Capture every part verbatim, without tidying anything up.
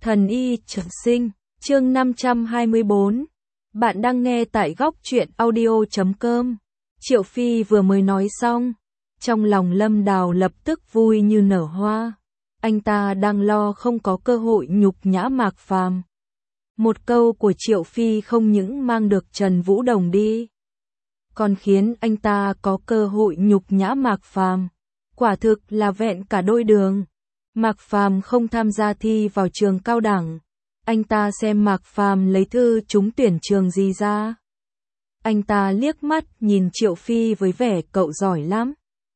Thần y trường sinh, chương năm trăm hai mươi bốn. Bạn đang nghe tại góc truyện audio chấm com. Triệu Phi vừa mới nói xong, trong lòng Lâm Đào lập tức vui như nở hoa. Anh ta đang lo không có cơ hội nhục nhã Mạc Phàm. Một câu của Triệu Phi không những mang được Trần Vũ Đồng đi, còn khiến anh ta có cơ hội nhục nhã Mạc Phàm. Quả thực là vẹn cả đôi đường. Mạc Phàm không tham gia thi vào trường cao đẳng. Anh ta xem Mạc Phàm lấy thư trúng tuyển trường gì ra. Anh ta liếc mắt nhìn Triệu Phi với vẻ cậu giỏi lắm.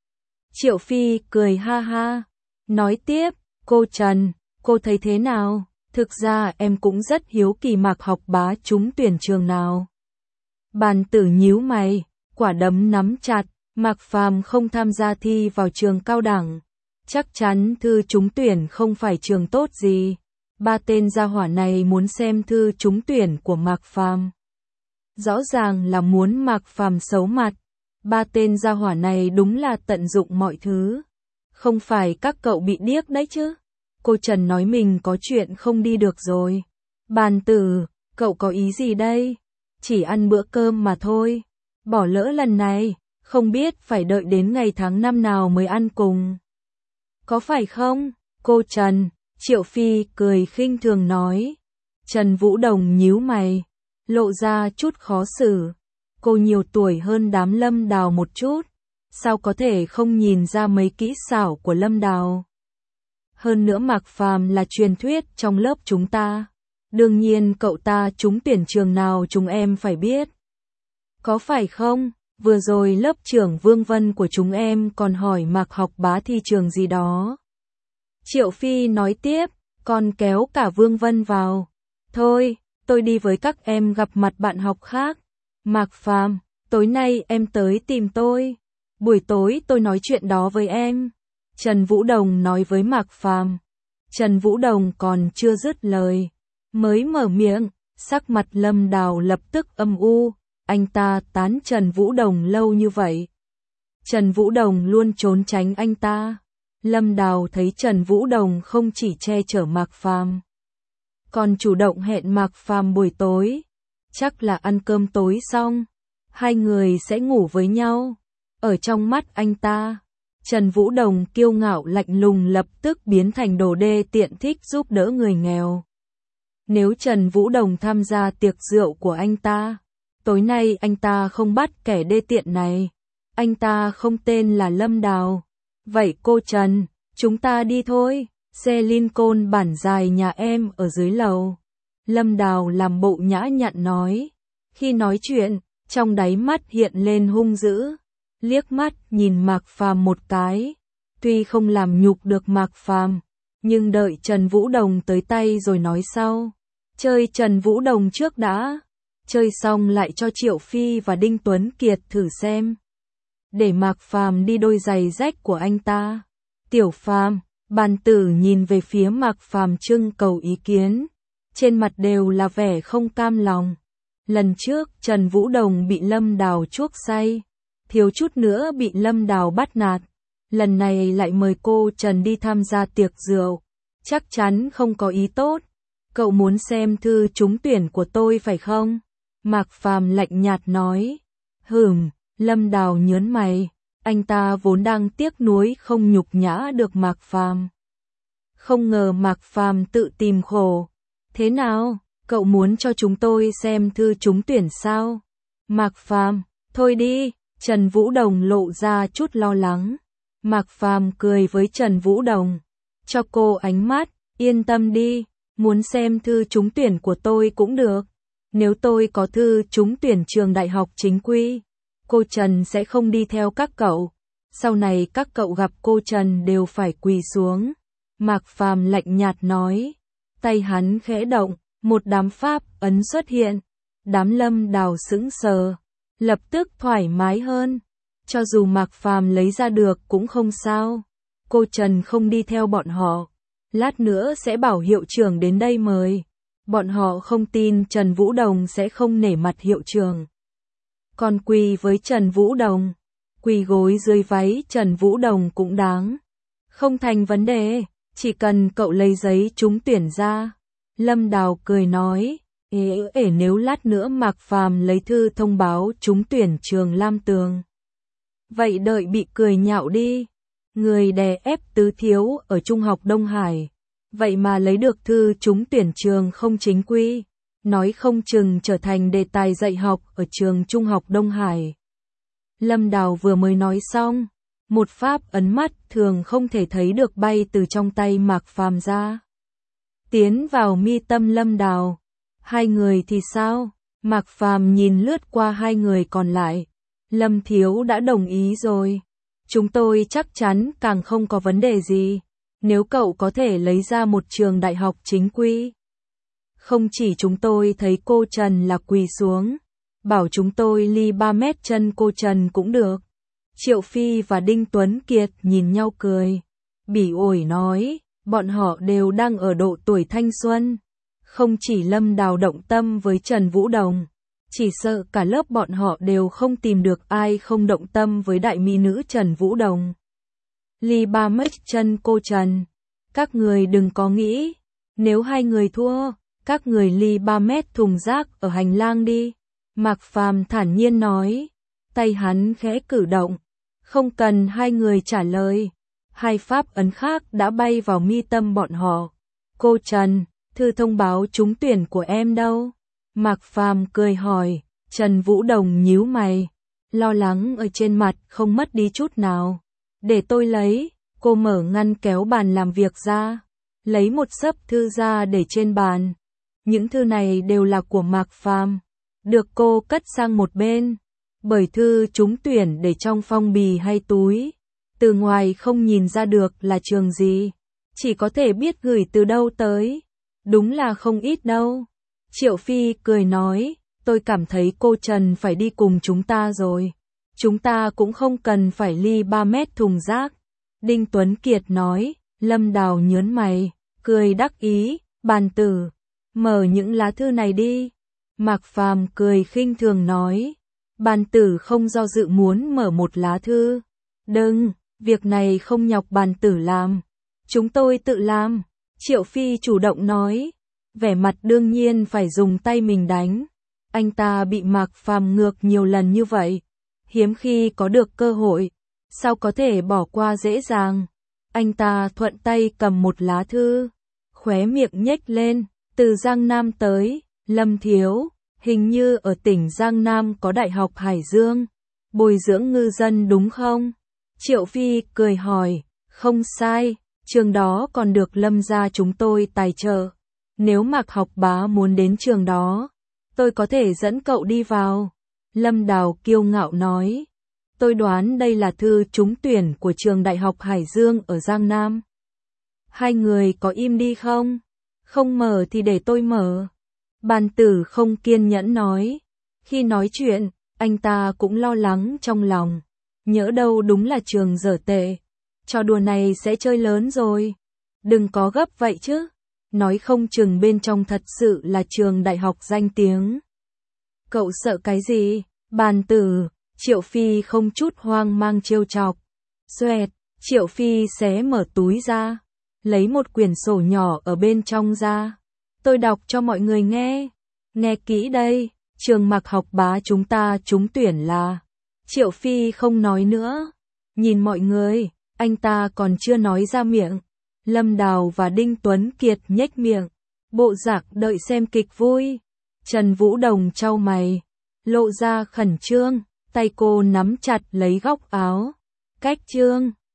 Triệu Phi cười ha ha, nói tiếp, cô Trần, cô thấy thế nào? Thực ra em cũng rất hiếu kỳ Mạc Học Bá trúng tuyển trường nào. Bàn Tử nhíu mày, quả đấm nắm chặt, Mạc Phàm không tham gia thi vào trường cao đẳng. Chắc chắn thư trúng tuyển không phải trường tốt gì. Ba tên gia hỏa này muốn xem thư trúng tuyển của Mạc Phàm. Rõ ràng là muốn Mạc Phàm xấu mặt. Ba tên gia hỏa này đúng là tận dụng mọi thứ. Không phải các cậu bị điếc đấy chứ. Cô Trần nói mình có chuyện không đi được rồi. Bàn Tử, cậu có ý gì đây? Chỉ ăn bữa cơm mà thôi. Bỏ lỡ lần này, không biết phải đợi đến ngày tháng năm nào mới ăn cùng. Có phải không, cô Trần? Triệu Phi cười khinh thường nói. Trần Vũ Đồng nhíu mày, lộ ra chút khó xử. Cô nhiều tuổi hơn đám Lâm Đào một chút, sao có thể không nhìn ra mấy kỹ xảo của Lâm Đào. Hơn nữa Mạc Phàm là truyền thuyết trong lớp chúng ta. Đương nhiên cậu ta trúng tuyển trường nào chúng em phải biết. Có phải không? Vừa rồi lớp trưởng Vương Vân của chúng em còn hỏi Mạc Học Bá thi trường gì đó. Triệu Phi nói tiếp, còn kéo cả Vương Vân vào. Thôi, tôi đi với các em gặp mặt bạn học khác. Mạc Phàm, tối nay em tới tìm tôi. Buổi tối tôi nói chuyện đó với em. Trần Vũ Đồng nói với Mạc Phàm. Trần Vũ Đồng còn chưa dứt lời, mới mở miệng, sắc mặt Lâm Đào lập tức âm u. Anh ta tán Trần Vũ Đồng lâu như vậy. Trần Vũ Đồng luôn trốn tránh anh ta. Lâm Đào thấy Trần Vũ Đồng không chỉ che chở Mạc Phàm, còn chủ động hẹn Mạc Phàm buổi tối. Chắc là ăn cơm tối xong, hai người sẽ ngủ với nhau. Ở trong mắt anh ta, Trần Vũ Đồng kiêu ngạo lạnh lùng lập tức biến thành đồ đê tiện thích giúp đỡ người nghèo. Nếu Trần Vũ Đồng tham gia tiệc rượu của anh ta, tối nay anh ta không bắt kẻ đê tiện này. Anh ta không tên là Lâm Đào. Vậy cô Trần, chúng ta đi thôi. Xe Lincoln bản dài nhà em ở dưới lầu. Lâm Đào làm bộ nhã nhặn nói. Khi nói chuyện, trong đáy mắt hiện lên hung dữ. Liếc mắt nhìn Mạc Phàm một cái. Tuy không làm nhục được Mạc Phàm, nhưng đợi Trần Vũ Đồng tới tay rồi nói sau. Chơi Trần Vũ Đồng trước đã. Chơi xong lại cho Triệu Phi và Đinh Tuấn Kiệt thử xem. Để Mạc Phàm đi đôi giày rách của anh ta. Tiểu Phàm, Bàn Tử nhìn về phía Mạc Phàm trưng cầu ý kiến. Trên mặt đều là vẻ không cam lòng. Lần trước Trần Vũ Đồng bị Lâm Đào chuốc say, thiếu chút nữa bị Lâm Đào bắt nạt. Lần này lại mời cô Trần đi tham gia tiệc rượu. Chắc chắn không có ý tốt. Cậu muốn xem thư trúng tuyển của tôi phải không? Mạc Phàm lạnh nhạt nói. Hừm, Lâm Đào nhớn mày. Anh ta vốn đang tiếc nuối không nhục nhã được Mạc Phàm. Không ngờ Mạc Phàm tự tìm khổ. Thế nào, cậu muốn cho chúng tôi xem thư trúng tuyển sao? Mạc Phàm, thôi đi. Trần Vũ Đồng lộ ra chút lo lắng. Mạc Phàm cười với Trần Vũ Đồng. Cho cô ánh mắt, yên tâm đi. Muốn xem thư trúng tuyển của tôi cũng được. Nếu tôi có thư trúng tuyển trường đại học chính quy, cô Trần sẽ không đi theo các cậu. Sau này các cậu gặp cô Trần đều phải quỳ xuống. Mạc Phàm lạnh nhạt nói. Tay hắn khẽ động, một đám pháp ấn xuất hiện. Đám Lâm Đào sững sờ, lập tức thoải mái hơn. Cho dù Mạc Phàm lấy ra được cũng không sao. Cô Trần không đi theo bọn họ. Lát nữa sẽ bảo hiệu trưởng đến đây mời. Bọn họ không tin Trần Vũ Đồng sẽ không nể mặt hiệu trưởng. Còn quỳ với Trần Vũ Đồng, quỳ gối dưới váy Trần Vũ Đồng cũng đáng. Không thành vấn đề, chỉ cần cậu lấy giấy trúng tuyển ra, Lâm Đào cười nói, ế ế nếu lát nữa Mạc Phàm lấy thư thông báo trúng tuyển trường Lam Tường. Vậy đợi bị cười nhạo đi. Người đè ép tứ thiếu ở Trung học Đông Hải. Vậy mà lấy được thư trúng tuyển trường không chính quy. Nói không chừng trở thành đề tài dạy học ở trường Trung học Đông Hải. Lâm Đào vừa mới nói xong. Một pháp ấn mắt thường không thể thấy được bay từ trong tay Mạc Phàm ra. Tiến vào mi tâm Lâm Đào. Hai người thì sao? Mạc Phàm nhìn lướt qua hai người còn lại. Lâm thiếu đã đồng ý rồi. Chúng tôi chắc chắn càng không có vấn đề gì. Nếu cậu có thể lấy ra một trường đại học chính quy. Không chỉ chúng tôi thấy cô Trần là quỳ xuống. Bảo chúng tôi ly ba mét chân cô Trần cũng được. Triệu Phi và Đinh Tuấn Kiệt nhìn nhau cười. Bỉ ổi nói, bọn họ đều đang ở độ tuổi thanh xuân. Không chỉ Lâm Đào động tâm với Trần Vũ Đồng. Chỉ sợ cả lớp bọn họ đều không tìm được ai không động tâm với đại mỹ nữ Trần Vũ Đồng. Ly ba mét chân cô Trần. Các người đừng có nghĩ. Nếu hai người thua, các người ly ba mét thùng rác ở hành lang đi. Mạc Phàm thản nhiên nói. Tay hắn khẽ cử động. Không cần hai người trả lời. Hai pháp ấn khác đã bay vào mi tâm bọn họ. Cô Trần, thư thông báo trúng tuyển của em đâu? Mạc Phàm cười hỏi. Trần Vũ Đồng nhíu mày. Lo lắng ở trên mặt không mất đi chút nào. Để tôi lấy. Cô mở ngăn kéo bàn làm việc ra. Lấy một xấp thư ra để trên bàn. Những thư này đều là của Mạc Phàm. Được cô cất sang một bên. Bởi thư trúng tuyển để trong phong bì hay túi. Từ ngoài không nhìn ra được là trường gì. Chỉ có thể biết gửi từ đâu tới. Đúng là không ít đâu. Triệu Phi cười nói. Tôi cảm thấy cô Trần phải đi cùng chúng ta rồi. Chúng ta cũng không cần phải ly ba mét thùng rác. Đinh Tuấn Kiệt nói. Lâm Đào nhớn mày. Cười đắc ý. Bàn tử. Mở những lá thư này đi. Mạc Phàm cười khinh thường nói. Bàn tử không do dự muốn mở một lá thư. Đừng, việc này không nhọc bàn tử làm. Chúng tôi tự làm. Triệu Phi chủ động nói. Vẻ mặt đương nhiên phải dùng tay mình đánh. Anh ta bị Mạc Phàm ngược nhiều lần như vậy. Hiếm khi có được cơ hội. Sao có thể bỏ qua dễ dàng. Anh ta thuận tay cầm một lá thư. Khóe miệng nhếch lên. Từ Giang Nam tới. Lâm thiếu. Hình như ở tỉnh Giang Nam có Đại học Hải Dương. Bồi dưỡng ngư dân đúng không? Triệu Phi cười hỏi. Không sai. Trường đó còn được Lâm gia chúng tôi tài trợ. Nếu Mạc Học Bá muốn đến trường đó, tôi có thể dẫn cậu đi vào. Lâm Đào kiêu ngạo nói. Tôi đoán đây là thư trúng tuyển của trường Đại học Hải Dương ở Giang Nam. Hai người có im đi không? Không mở thì để tôi mở. Bàn tử không kiên nhẫn nói. Khi nói chuyện, anh ta cũng lo lắng trong lòng. Nhỡ đâu đúng là trường dở tệ. Trò đùa này sẽ chơi lớn rồi. Đừng có gấp vậy chứ. Nói không chừng bên trong thật sự là trường đại học danh tiếng. Cậu sợ cái gì? Bàn tử. Triệu Phi không chút hoang mang trêu chọc. Xoẹt. Triệu Phi xé mở túi ra. Lấy một quyển sổ nhỏ ở bên trong ra. Tôi đọc cho mọi người nghe. Nghe kỹ đây. Trường Mạc Học Bá chúng ta trúng tuyển là. Triệu Phi không nói nữa. Nhìn mọi người. Anh ta còn chưa nói ra miệng. Lâm Đào và Đinh Tuấn Kiệt nhếch miệng. Bộ dạng đợi xem kịch vui. Trần Vũ Đồng chau mày. Lộ ra khẩn trương. Tay cô nắm chặt lấy góc áo. Cách trương.